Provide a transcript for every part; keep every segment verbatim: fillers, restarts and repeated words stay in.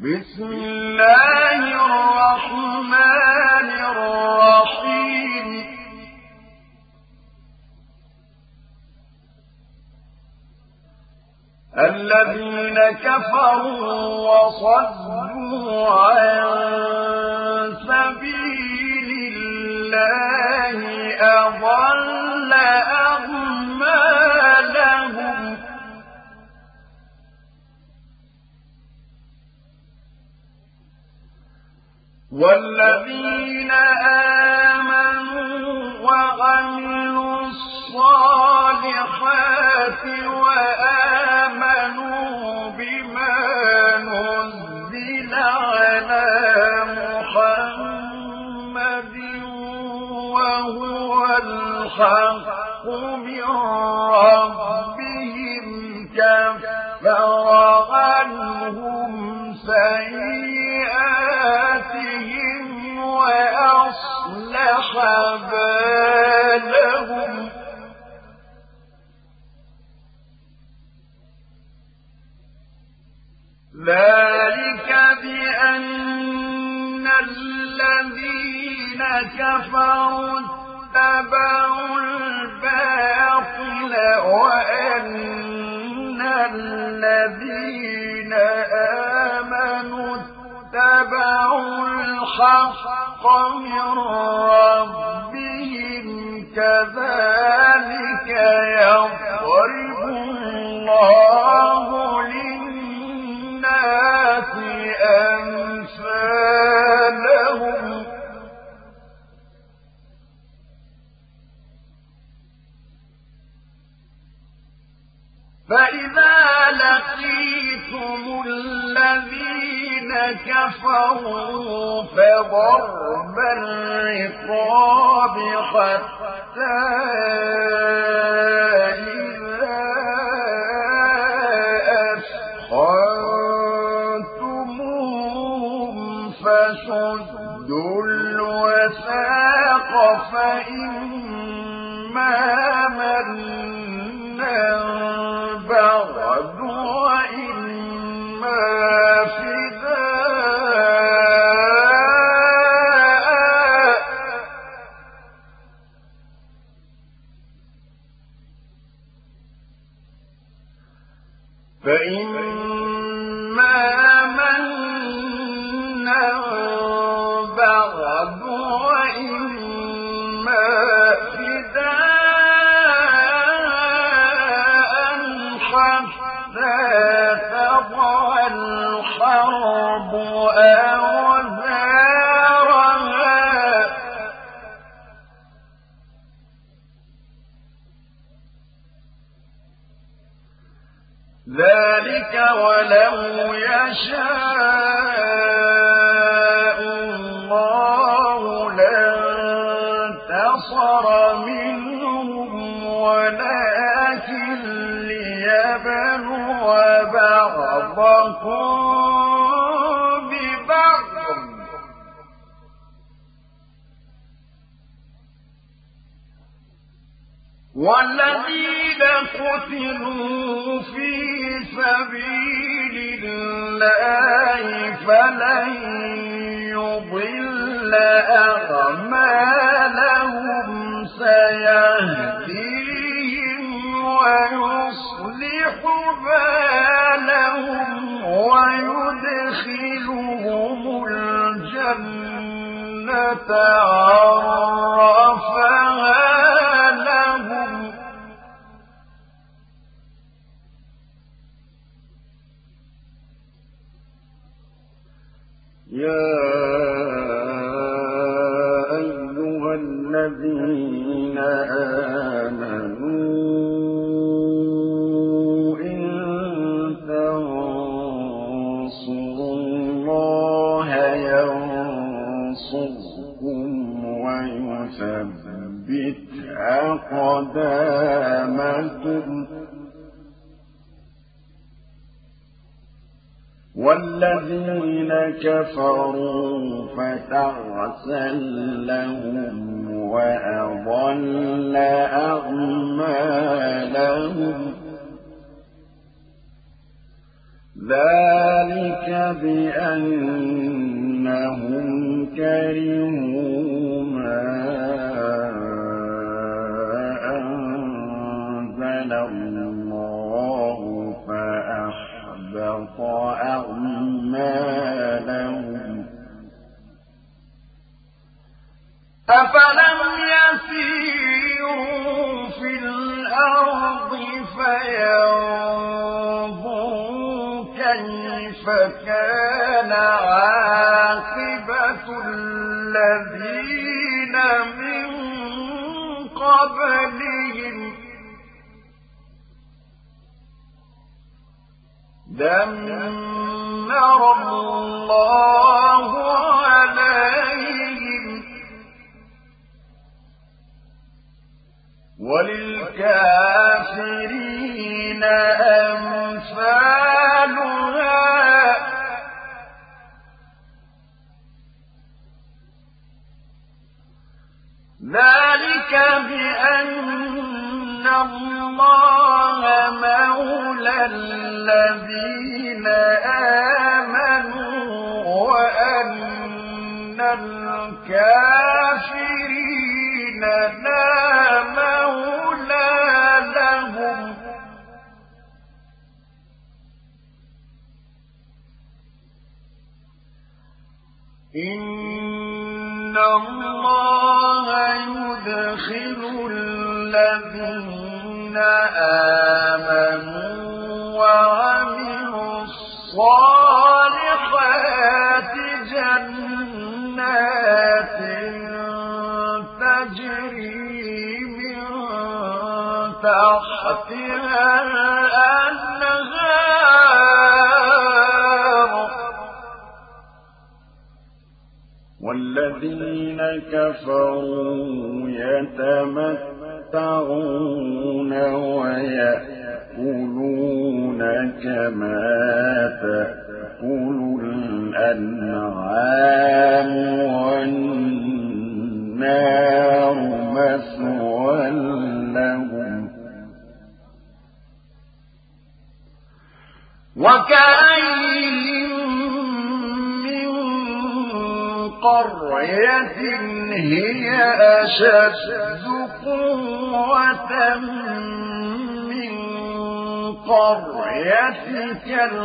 بسم الله الرحمن الرحيم الذين كفروا وصدوا عن سبيل الله أضل أعمالهم والذين آمنوا وعملوا الصالحات وآمنوا بما نزل على محمد وهو الحق من ربهم كفر عنهم سيئاتهم وأصلح بالهم ذلك بأن الذين كفروا اتبعوا الباطل وأن الذين آمنوا اتبعوا الحق من ربهم كذلك يضرب الله للناس أمثالهم فإذا لقيتم الذين كفروا فضرب الرقاب حتى إذا أثخنتموهم فشدوا الوثاق فإما منا بعد وإما فداء فإما منا بعد وإما فداء حتى تضع الحرب أوزارها ذلك ولو يشاء الله لانتصر منهم ولكن ليبلو بعضكم ببعض والذين قتلوا في سبيل الله فلن يضل أعمالهم سيهديهم ويصلح بالهم ويدخلهم الجنة عرفها لهم يا أيها الذين آمنوا إن تنصروا الله ينصركم ويثبت أقدامكم والذين كفروا فتعسا لهم وأضل أعمالهم ذلك بأنهم كرهوا ما أنزل الله فأحبط أعمالهم أفلم يسيروا في الأرض فينظروا كيف كان عاقبة الذين من قبلهم دمر الله عليهم وللكافرين أمثالها ذلك بأن الله مولى الذين آمنوا وأن الكافرين لا مولى لهم إن الله يدخل الذين آمنوا وعملوا الصالحات جنات تجري من تحتها الأنهار والذين كفروا يتمتعون ويأكلون كما تأكل الأنعام والنار مثوى لهم وكأين قرية هي أشد قوة من قريتك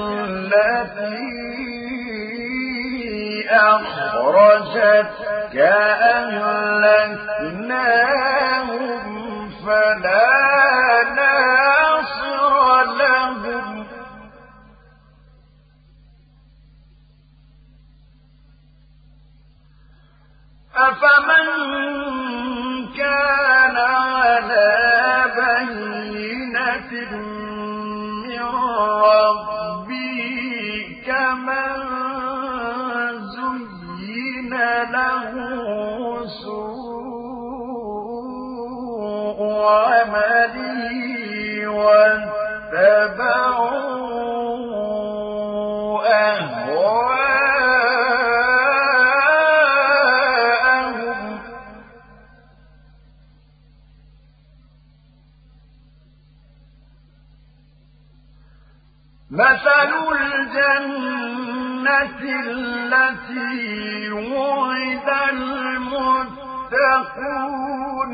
التي أخرجتك أهلكناهم فلا ناصر لهم أفمن كان على بينة من ربه كمن زين له سوء عمله واتبعوا أهواءهم مثل الجنة التي وعد المتقون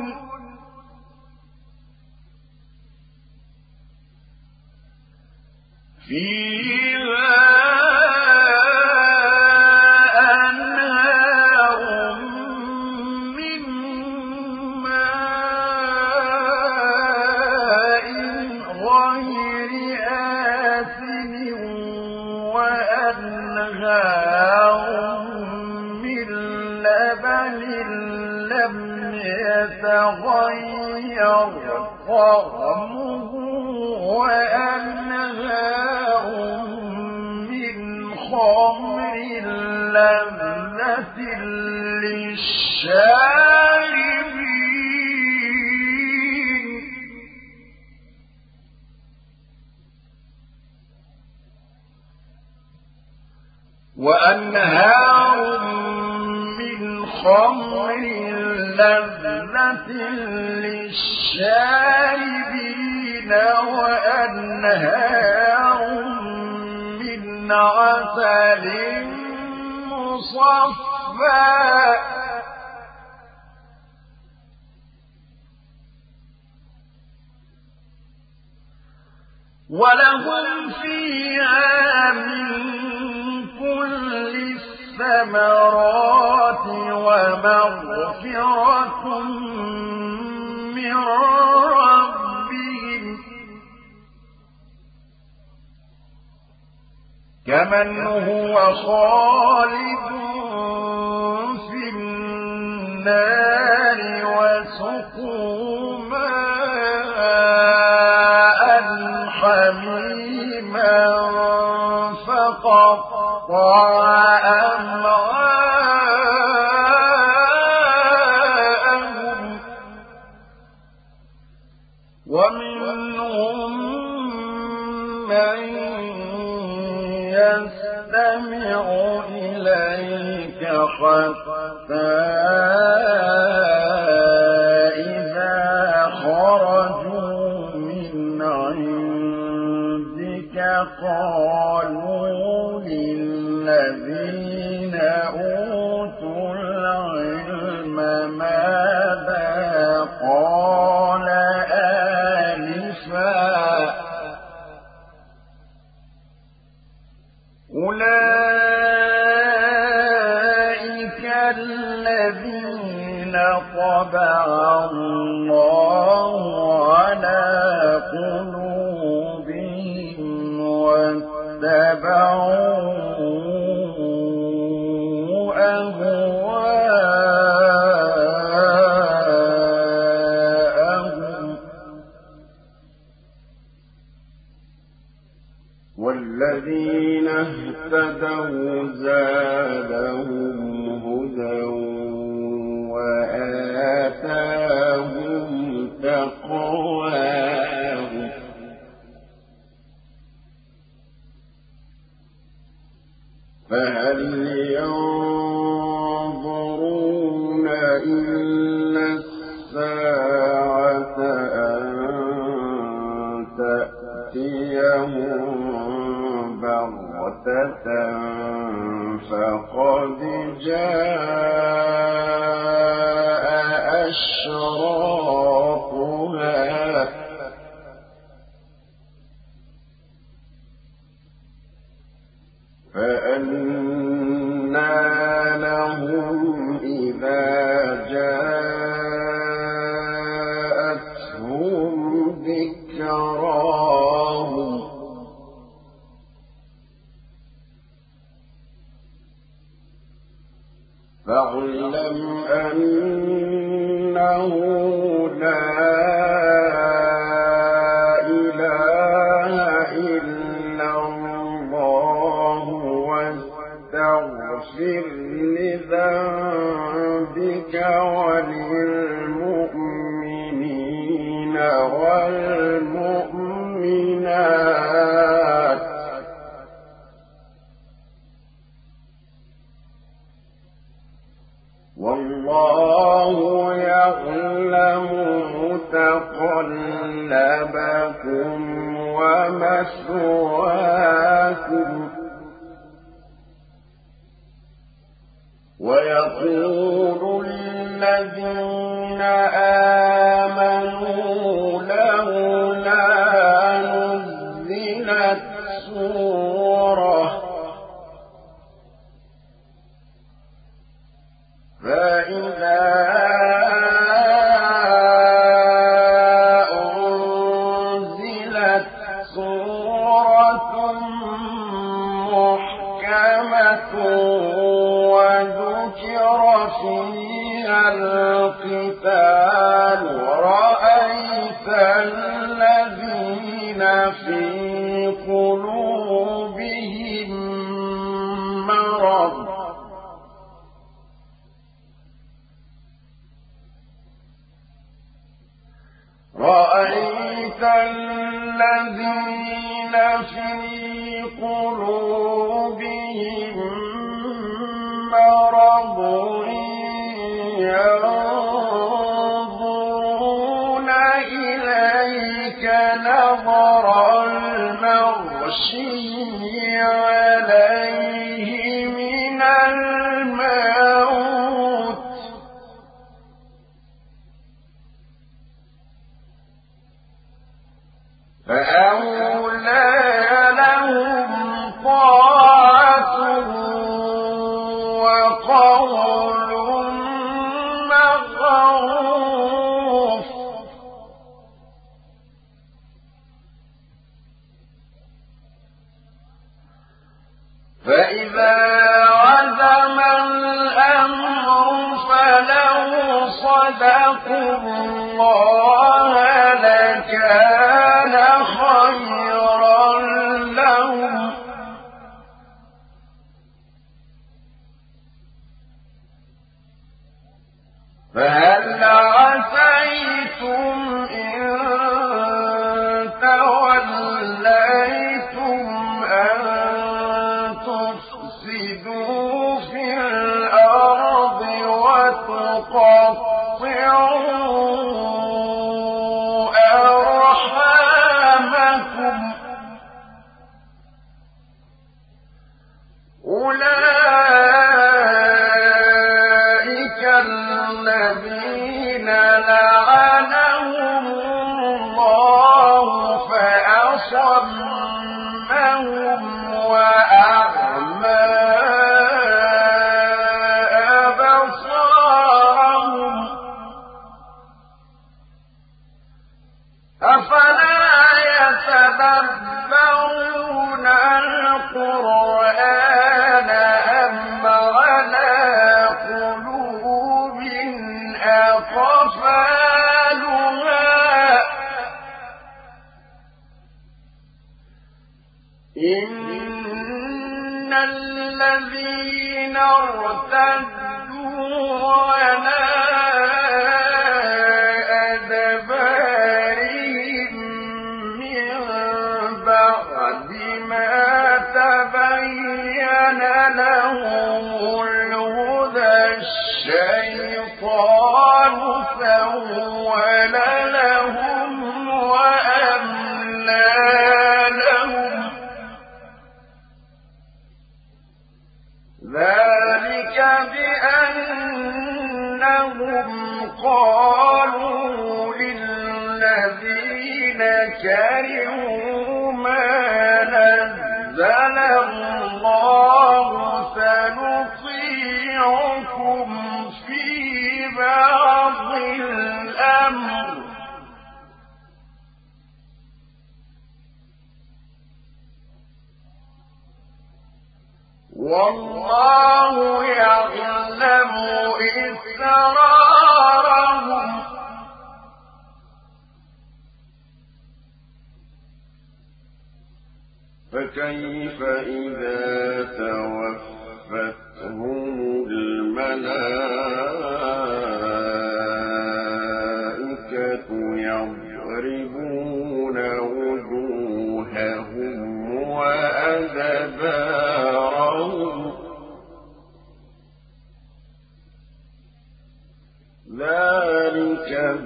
فيها أنهار من ماء غير آسن وأنهار من لبن لم يتغير طعمه وأنهار من خمر لذة للشاربين وأنهار من خمر لذة للشاربين وأنهار من عسل مصفى ولهم فيها من كل الثمرات ومغفرة من ربهم كمن هو خالد في النار وسقوا ماء حميما فقطع أمعاءهم ومنهم من يستمع إليك حتى إذا خرجوا من عندك قالوا للذين أوتوا العلم ماذا قال آنفا أولئك الذين طبع الله على قلوبهم واتبعوا أهواءهم والذين اهتدوا زادهم هدى وآتاهم تقواهم فهل ينظرون إلا الساعة أن تأتيهم بغتة فقد جاء أشراطها فأنى لهم إذا جاءتهم ذكراهم فاعلم أنه لا إله إلا الله واستغفر لذنبك وللمؤمنين والمؤمنات والله يعلم متقلبكم ومثواكم ويقول الذين آمنوا لولا نزلت سورة فإذا أنزلت سورة محكمة وذكر فيها القتال رأيت الذين في قلوبهم مرض رأيت الذين في قلوبهم مرض ينظرون الموت فأولى لهم طاعة وقول معروف فإذا عزم الأمر فلو صدقوا الله لكان خيرا لهم فهل عسيتم إن توليتم أن تفسدوا في الأرض وتقطعوا أرحامكم أولئك الذين لعنهم الله فأصمهم وأعمى أبصارهم أفلا يتدبرون القرآن أم على قلوب أقفالها إن الذين ارتدوا على أدبارهم من بعد ما تبين لهم الهدى الشيطان سول لهم وأملى لهم ذلك بأنهم قالوا للذين كرهوا ما نزل الله سنطيعكم في بعض الأمر والله يعلم إسرارهم فكيف إذا توفتهم الملائكة يضربون وجوههم وأدبارهم ذلك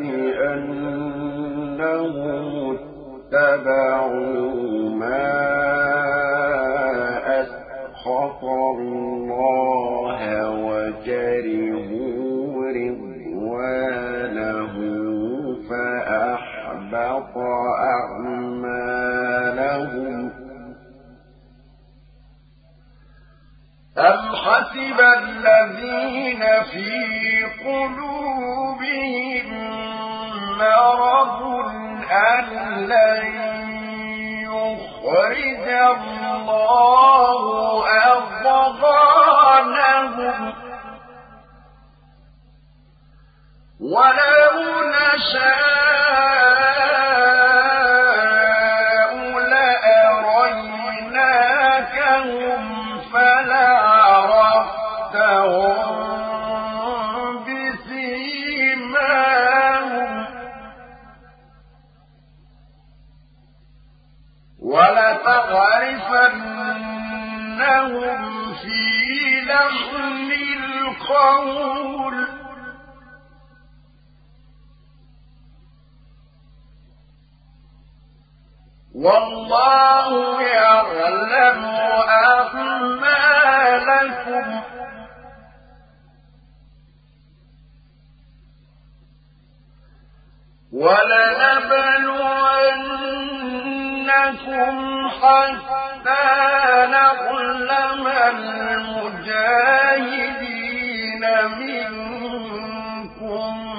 بأنهم اتبعوا ما أسخط الله وكرهوا رضوانه فأحبط أعمالهم أم حسب الذين في قلوبهم مرض أن لن يخرج الله أضغانهم ولو نشاء لأريناكهم فلعرفتهم بسيماهم ولتعرفنهم في لحن القول والله يعلم أعمالكم لكم ولنبلونكم حتى نعلم المجاهدين منكم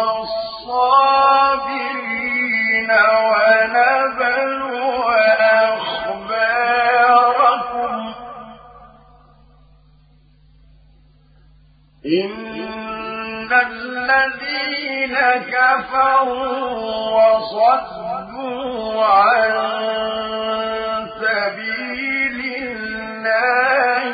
والصابرين ونبلو أخباركم إن الذين كفروا وصدوا عن سبيل الله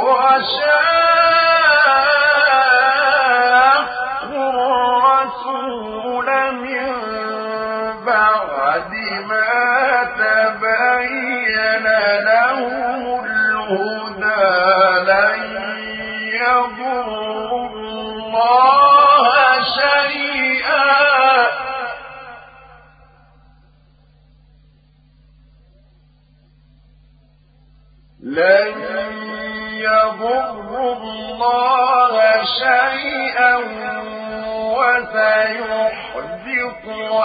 وشاقوا الرسول من بعد ما تبين لهم الهدى لن يضروا الله شيئا لن يضروا الله شيئا وسيحبط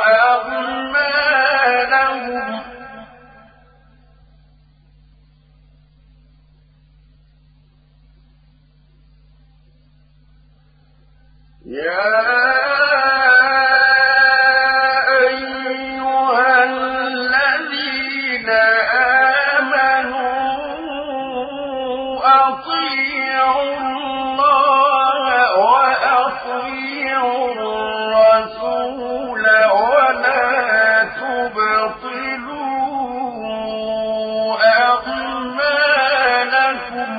أعمالهم يا أيها الذين آمنوا أطيعوا الله وأطيعوا الرسول ولا تبطلوا أعمالكم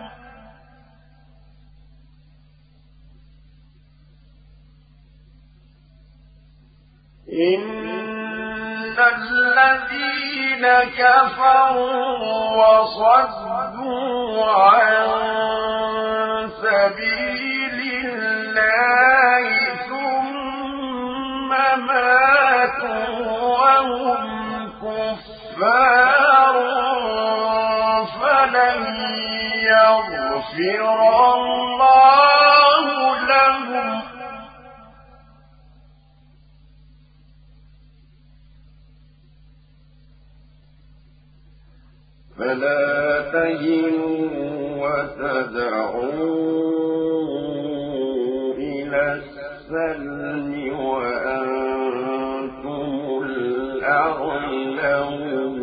إن الذين كفروا وصدوا عن سبيل الله ثم ماتوا وهم كفار فلن يغفر الله لهم فلا تهنوا وتدعوا إلى السلم وأنتم الأعلون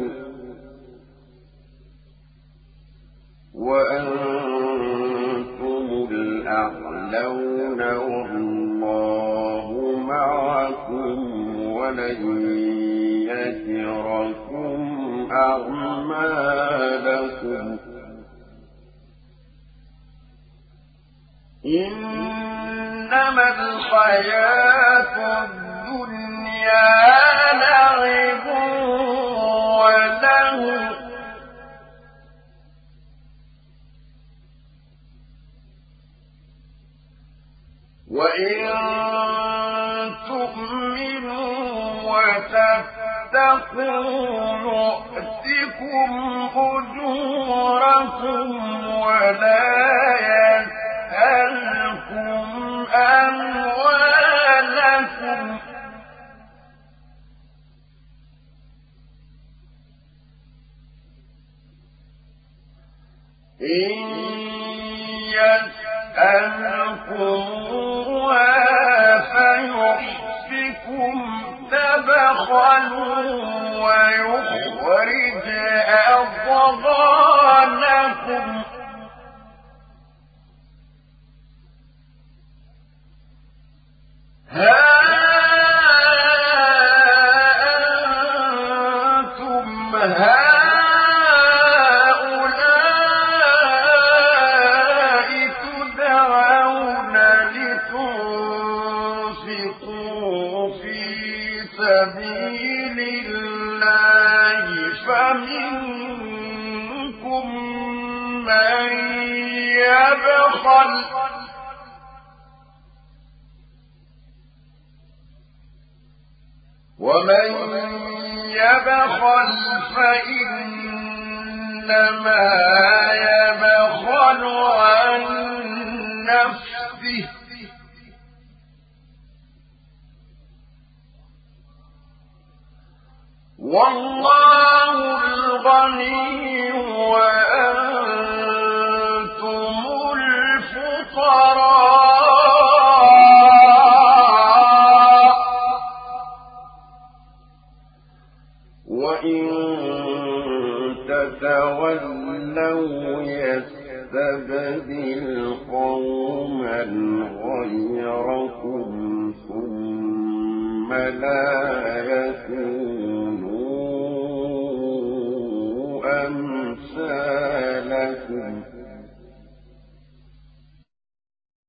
وأنتم الأعلون والله معكم ولن يتركم أعمالكم إنما الحياة الدنيا لعب ولهو وإن تؤمنوا وتتقوا يؤتكم أجوركم ولا يسألكم أموالكم إن يسألكموها فيحفكم تبخلوا ويخرج أضغانكم ها أنتم هؤلاء تدعون لتنفقوا في سبيل الله فمنكم من يبخل ومن يبخل فإنما يبخل عن بيده والله الغني وأنتم الفقراء وإن تتولوا يستبدل قوما غيركم ثم لا يكونوا